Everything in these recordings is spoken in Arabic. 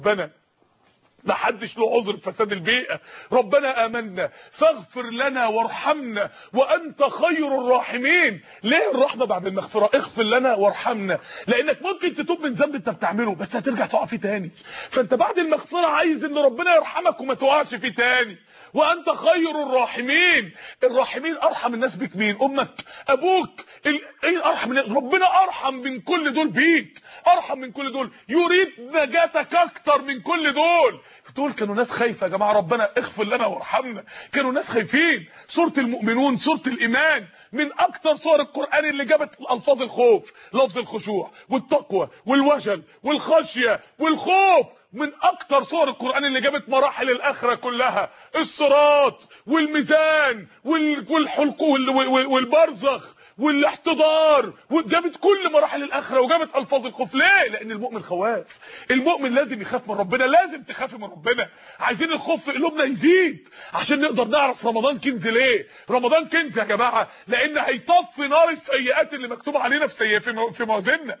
ربنا ما حدش له عذر في فساد البيئة. ربنا آمنا فاغفر لنا وارحمنا وأنت خير الراحمين. ليه الرحمة بعد المغفرة؟ اغفر لنا وارحمنا، لأنك ممكن تتوب من ذنب انت بتعمله بس هترجع تقع فيه تاني، فانت بعد المغفرة عايز ان ربنا يرحمك وما تقعش فيه تاني. وأنت خير الراحمين. الراحمين أرحم الناس بيك مين؟ أمك، أبوك، ايه أرحم الناس؟ ربنا أرحم من كل دول بيك، أرحم من كل دول، يريد نجاتك أكتر من كل دول. دول كانوا ناس خايفه يا جماعه، ربنا اغفر لنا وارحمنا. كانوا ناس خايفين. سوره المؤمنون، سوره الايمان، من اكتر سور القران اللي جابت الفاظ الخوف، لفظ الخشوع والتقوى والوجل والخشيه والخوف. من اكتر سور القران اللي جابت مراحل الاخره كلها، الصراط والميزان والحلق والبرزخ والاحتضار، وجابت كل مراحل الاخره وجابت الفاظ الخوف. ليه؟ لان المؤمن خواف. المؤمن لازم يخاف من ربنا، لازم تخافي من ربنا. عايزين الخوف في قلوبنا يزيد عشان نقدر نعرف رمضان كنز. ليه رمضان كنز يا جماعه؟ لان هيطفي نار السيئات اللي مكتوب علينا في موازيننا،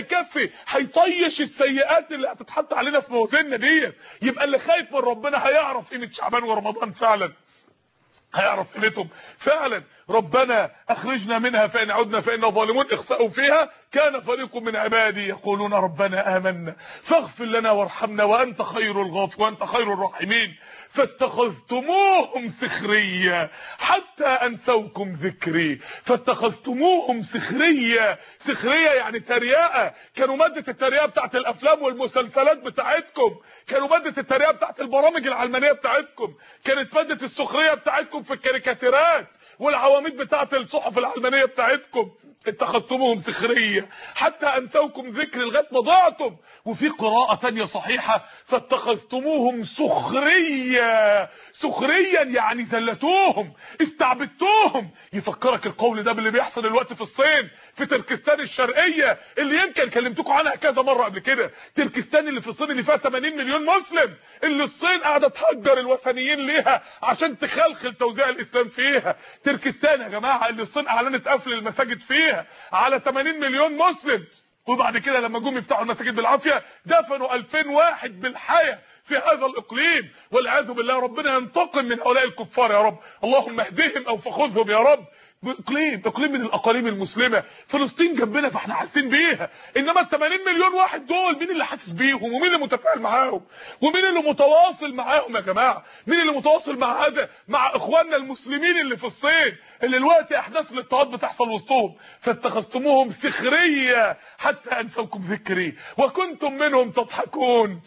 هيطيش السيئات اللي هتتحط علينا في موازيننا ديت. يبقى اللي خايف من ربنا هيعرف قيمه شعبان ورمضان فعلا، هيعرف قيمتهم فعلا. ربنا اخرجنا منها فان عدنا فانا ظالمون. اخسأوا فيها كان فريق من عبادي يقولون ربنا آمنا فاغفر لنا وارحمنا وانت خير الغافرين وانت خير الراحمين فاتخذتموهم سخريا حتى انسوكم ذكري. فاتخذتموهم سخريا. سخريا يعني تريقه. كانوا ماده التريقه بتاعت الافلام والمسلسلات بتاعتكم، كانوا ماده التريقه بتاعت البرامج العلمانيه بتاعتكم، كانت ماده السخريه بتاعتكم في الكاريكاتيرات والعواميد بتاعت الصحف العلمانيه بتاعتكم. اتخذتموهم سخريه حتى انسوكم ذكر لغايه ما ضعتم. وفي قراءه ثانيه صحيحه فاتخذتموهم سخريا. سخريا يعني زلتوهم، استعبدتوهم. يفكرك القول ده باللي بيحصل دلوقتي في الصين، في تركستان الشرقيه اللي يمكن كلمتكم عنها كذا مره قبل كده. تركستان اللي في الصين اللي فيها 80 مليون مسلم، اللي الصين قاعده تهجر الوثنيين ليها عشان تخلخل توزيع الاسلام فيها. تركستان يا جماعه اللي الصين اعلنت قفل المساجد فيها على 80 مليون مسلم، وبعد كده لما جم يفتحوا المساجد بالعافيه دفنوا 2000 واحد بالحياه في هذا الاقليم والعياذ بالله. ربنا ينتقم من هؤلاء الكفار يا رب، اللهم اهدهم او فخذهم يا رب. اقليم من الاقاليم المسلمه. فلسطين جنبنا فاحنا حاسين بيها، انما ال 80 مليون واحد دول مين اللي حاسس بيهم ومين اللي متفاعل معاهم ومين اللي متواصل معاهم يا جماعه؟ مين اللي متواصل مع هذا، مع اخواننا المسلمين اللي في الصين اللي دلوقتي احداث الاضطهاد بتحصل وسطهم؟ فاتخذتموهم سخريه حتى انسوكم ذكري وكنتم منهم تضحكون.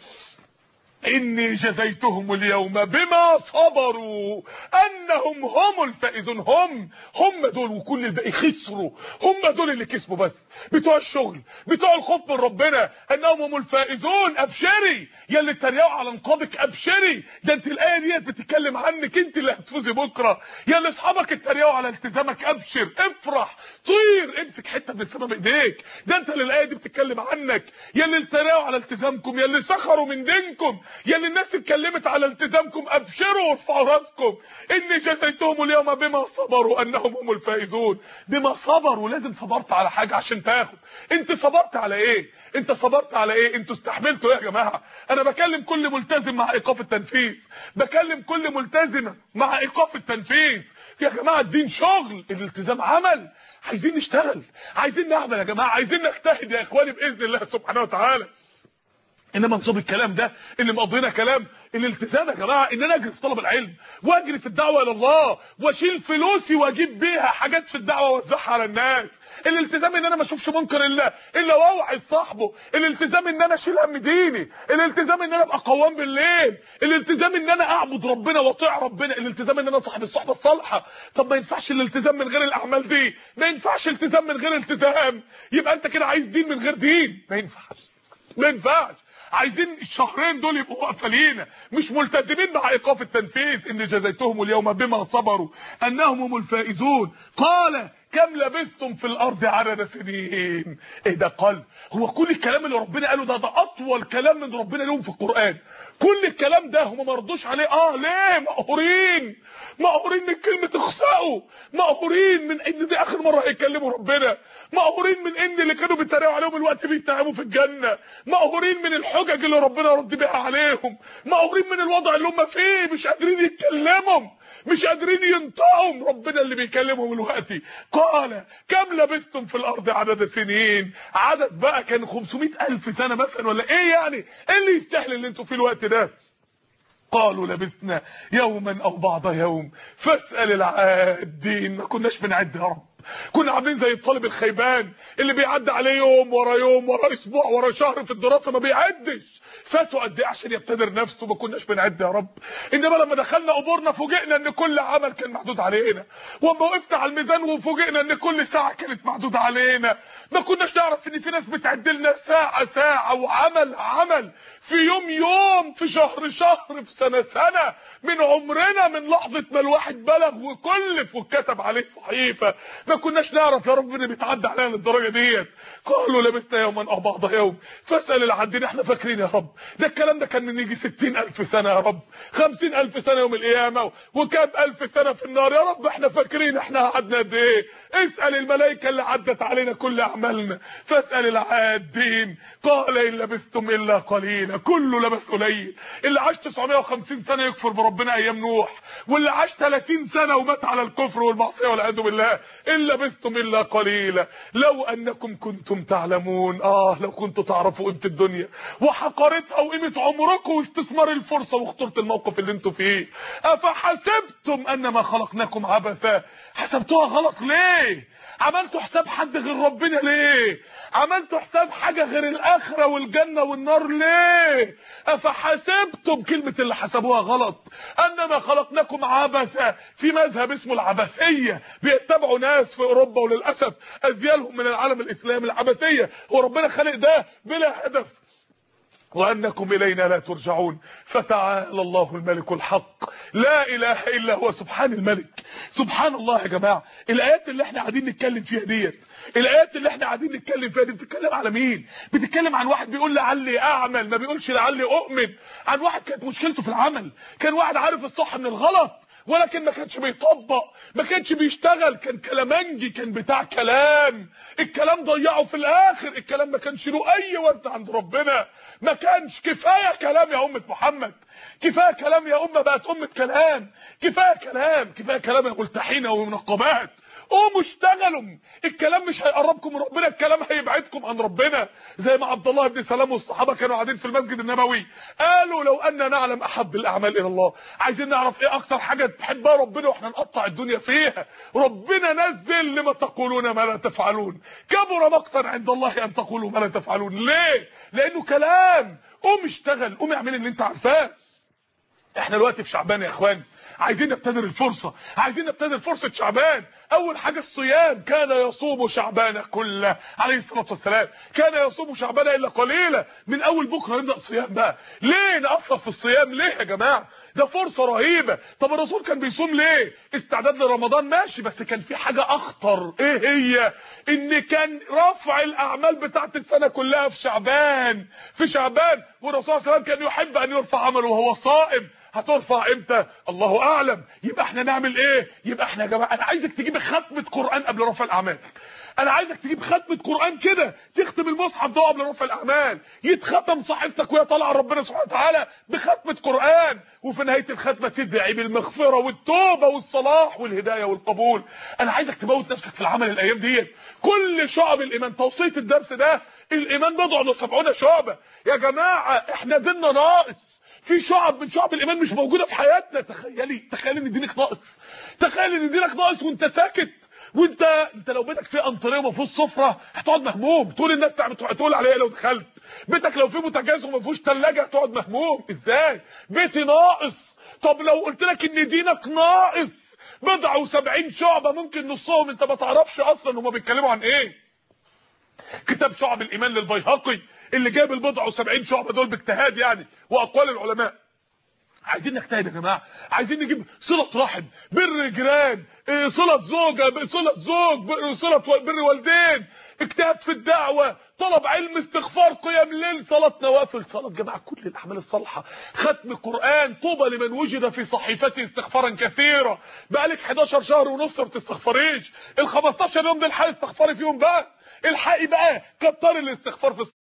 إني جزيتهم اليوم بما صبروا أنهم هم الفائزون. هم دول، وكل الباقي خسروا. هم دول اللي كسبوا بس، بتوع الشغل، بتوع الخوف من ربنا، أنهم هم الفائزون. أبشري يا اللي اتريقوا على نقابك، أبشري، ده أنت الآية ديت بتتكلم عنك، أنت اللي هتفوزي بكرة. يا اللي أصحابك اتريقوا على التزامك، أبشر، افرح، طير، امسك حتة من السما بإيديك، ده أنت اللي الآية دي بتتكلم عنك. يا اللي اتريقوا على التزامكم، يا اللي سخروا من دينكم، يا اللي الناس اتكلمت على التزامكم، ابشروا وارفعوا راسكم. اني جزيتهم اليوم بما صبروا انهم هم الفائزون. بما صبروا، لازم صبرت على حاجه عشان تاخد. انت صبرت على ايه؟ انت صبرت على ايه؟ انتوا استحملتوا ايه يا جماعه؟ انا بكلم كل ملتزم مع ايقاف التنفيذ، بكلم كل ملتزمه مع ايقاف التنفيذ. يا جماعه الدين شغل، الالتزام عمل. عايزين نشتغل، عايزين نعمل يا جماعه، عايزين نجتهد يا اخواني باذن الله سبحانه وتعالى. انما نصاب الكلام ده اللي مقضينا كلام. الالتزام يا جماعه ان انا اجري في طلب العلم واجري في الدعوه الى الله واشيل فلوسي واجيب بيها حاجات في الدعوه واوزعها على الناس. الالتزام ان انا ما اشوفش منكر الا واوعظ صاحبه. الالتزام ان انا اشيل هم ديني. الالتزام ان انا ابقى قوام بالليل. الالتزام ان انا اعبد ربنا واطيع ربنا. الالتزام ان انا صاحب الصحبه الصالحه. طب ما ينفعش الالتزام من غير الاعمال دي، ما ينفعش التزام من غير التزام. يبقى انت كده عايز دين من غير دين، ما ينفعش، ما ينفعش. عايزين الشهرين دول يبقوا واقفه لينا، مش ملتزمين مع ايقاف التنفيذ. ان جزيتهم اليوم بما صبروا انهم هم الفائزون. قال كم لبثتم في الارض عدد سنين. ايه ده؟ قال هو كل الكلام اللي ربنا قاله ده اطول كلام من ربنا لهم في القران. كل الكلام ده هم ما رضوش عليه. ليه؟ مقهورين من كلمه اخسأوا، مقهورين من ان دي اخر مره هيكلموا ربنا، مقهورين من ان اللي كانوا بيتريقوا عليهم الوقت بيتهموا في الجنه، مقهورين من الحجج اللي ربنا رد بيها عليهم، مقهورين من الوضع اللي هم فيه، مش قادرين يتكلموا، مش قادرين ينطقوا. ربنا اللي بيكلمهم دلوقتي. قال كم لبثتم في الارض عدد سنين. عدد بقى كان 500,000 سنه مثلا ولا ايه يعني؟ ايه اللي يستاهل اللي انتوا فيه الوقت ده؟ قالوا لبثنا يوما او بعض يوم فاسأل العادين. ما كناش بنعد يا رب، كنا عاملين زي الطالب الخيبان اللي بيعدي عليه يوم ورا يوم ورا اسبوع ورا شهر في الدراسه ما بيعدش. فاتوا قد ايه عشان يبتدر نفسه؟ ما كناش بنعد يا رب. انما لما دخلنا قبورنا فوجئنا ان كل عمل كان محدود علينا، واما وقفنا على الميزان وفوجئنا ان كل ساعه كانت محدوده علينا. ما كناش نعرف ان في ناس بتعد لنا ساعه ساعه وعمل عمل، في يوم يوم، في شهر شهر، في سنه سنه من عمرنا، من لحظه ما الواحد بلغ وكلف واتكتب عليه صحيفه. ما كناش نعرف يا رب ان بيتعدى علينا للدرجه ديت. قالوا لبثنا يوما او بعض يوم فاسأل العادين. احنا فاكرين يا رب ده الكلام ده كان من يجي 60,000 سنه يا رب، 50,000 سنه يوم القيامه، وكام الف سنه في النار يا رب. احنا فاكرين احنا قعدنا قد ايه. اسال الملائكه اللي عدت علينا كل اعمالنا. فاسال العادين. قال ان لبثتم الا قليلا. كله لبث قليل. اللي عاش 950 سنه يكفر بربنا ايام نوح، واللي عاش 30 سنه ومات على الكفر والمعصيه والعياذ بالله، ان لبثتم الا قليلا. لو انكم كنتم تعلمون. لو كنتوا تعرفوا قيمه الدنيا وحقارتها وقيمه عمركم واستثمار الفرصه وخطوره الموقف اللي انتوا فيه. افحسبتم انما خلقناكم عبثا. حسبتوها غلط ليه؟ عملتوا حساب حد غير ربنا ليه؟ عملتوا حساب حاجه غير الاخره والجنه والنار ليه؟ افحسبتم، كلمه اللي حسبوها غلط. انما خلقناكم عبثا، في مذهب اسمه العبثيه بيتبعوا ناس في اوروبا وللاسف ازيالهم من العالم الاسلامي. العبثيه هو ربنا خلق ده بلا هدف، وانكم الينا لا ترجعون. فتعالى الله الملك الحق لا اله الا هو. سبحان الملك، سبحان الله. يا جماعه الايات اللي احنا قاعدين نتكلم فيها ديت، الايات اللي احنا قاعدين نتكلم فيها دي بتتكلم على مين؟ بتتكلم عن واحد بيقول لعلي اعمل، ما بيقولش لعلي اؤمن. عن واحد كانت مشكلته في العمل، كان واحد عارف الصح من الغلط ولكن ما كانش بيطبق، ما كانش بيشتغل، كان كلامنجي، كان بتاع كلام. الكلام ضيعه في الاخر. الكلام ما كانش له اي وزن عند ربنا، ما كانش. كفايه كلام يا امه محمد، كفايه كلام يا امه، بقت امه كلام. كفايه كلام، كفايه كلام يا ملتحين ومنقبات. قوموا اشتغلوا. الكلام مش هيقربكم من ربنا، الكلام هيبعدكم عن ربنا. زي ما عبد الله بن سلام والصحابه كانوا قاعدين في المسجد النبوي قالوا لو ان نعلم احب الاعمال الى الله. عايزين نعرف ايه اكتر حاجه تحبها ربنا واحنا نقطع الدنيا فيها. ربنا نزل لما تقولون ما لا تفعلون، كبر مقتا عند الله ان تقولوا ما لا تفعلون. ليه؟ لانه كلام. قوم اشتغل، قوم اعمل اللي انت عارفاه. احنا دلوقتي في شعبان يا اخوان، عايزين نبتدر الفرصه، عايزين نبتدر فرصه شعبان. اول حاجه الصيام. كان يصوم شعبان كله عليه الصلاه والسلام، كان يصوم شعبان الا قليلا. من اول بكره نبدا صيام بقى. ليه نقصر في الصيام؟ ليه يا جماعه؟ ده فرصه رهيبه. طب الرسول كان بيصوم ليه؟ استعداد لرمضان ماشي، بس كان في حاجه اخطر. ايه هي؟ ان كان رفع الاعمال بتاعت السنه كلها في شعبان، في شعبان. والرسول صلى الله عليه وسلم كان يحب ان يرفع عمله وهو صائم. هترفع امتى؟ الله اعلم. يبقى احنا نعمل ايه؟ يبقى احنا يا جماعه، انا عايزك تجيب ختمه قران قبل رفع الاعمال. انا عايزك تجيب ختمه قران كده، تختم المصحف ده قبل رفع الاعمال، يتختم صحيفتك وهي طالعه ربنا سبحانه وتعالى بختمه قران، وفي نهايه الختمه تدعي بالمغفره والتوبه والصلاح والهدايه والقبول. انا عايزك تموت نفسك في العمل الايام ديت. كل شعب الايمان، توصيه الدرس ده، الايمان بضع 70 شعبه. يا جماعه احنا ديننا ناقص، في شعب من شعب الايمان مش موجوده في حياتنا. تخيلي ان دينك ناقص، تخيل ان دينك ناقص وانت ساكت. وانت لو بيتك فيه انطريه وما فيهوش سفره هتقعد مهموم. طول الناس تقول عليا لو دخلت بيتك لو فيه بوتاجاز وما فيهوش ثلاجه هتقعد مهموم. ازاي بيتي ناقص؟ طب لو قلت لك ان دينك ناقص بضع 70 شعبه، ممكن نصهم انت ما تعرفش اصلا هما بيتكلموا عن ايه. كتاب شعب الايمان للبيهقي اللي جاب البضع 70 شعبه دول باجتهاد يعني واقوال العلماء، عايزين نجتهد يا جماعه، عايزين نجيب صله رحم، بر جيران، صله زوجه، صله زوج، صله بر والدين، اجتهاد في الدعوه، طلب علم، استغفار، قيام ليل، صلاه نوافل، صلاه جماعه، كل الاعمال الصالحه، ختم قران، طوبى لمن وجد في صحيفته استغفارا كثيرا. بقالك 11 شهر ونص ما بتستغفريش، ال 15 يوم دول الحقي استغفري فيهم بقى، الحقي بقى كتري الاستغفار في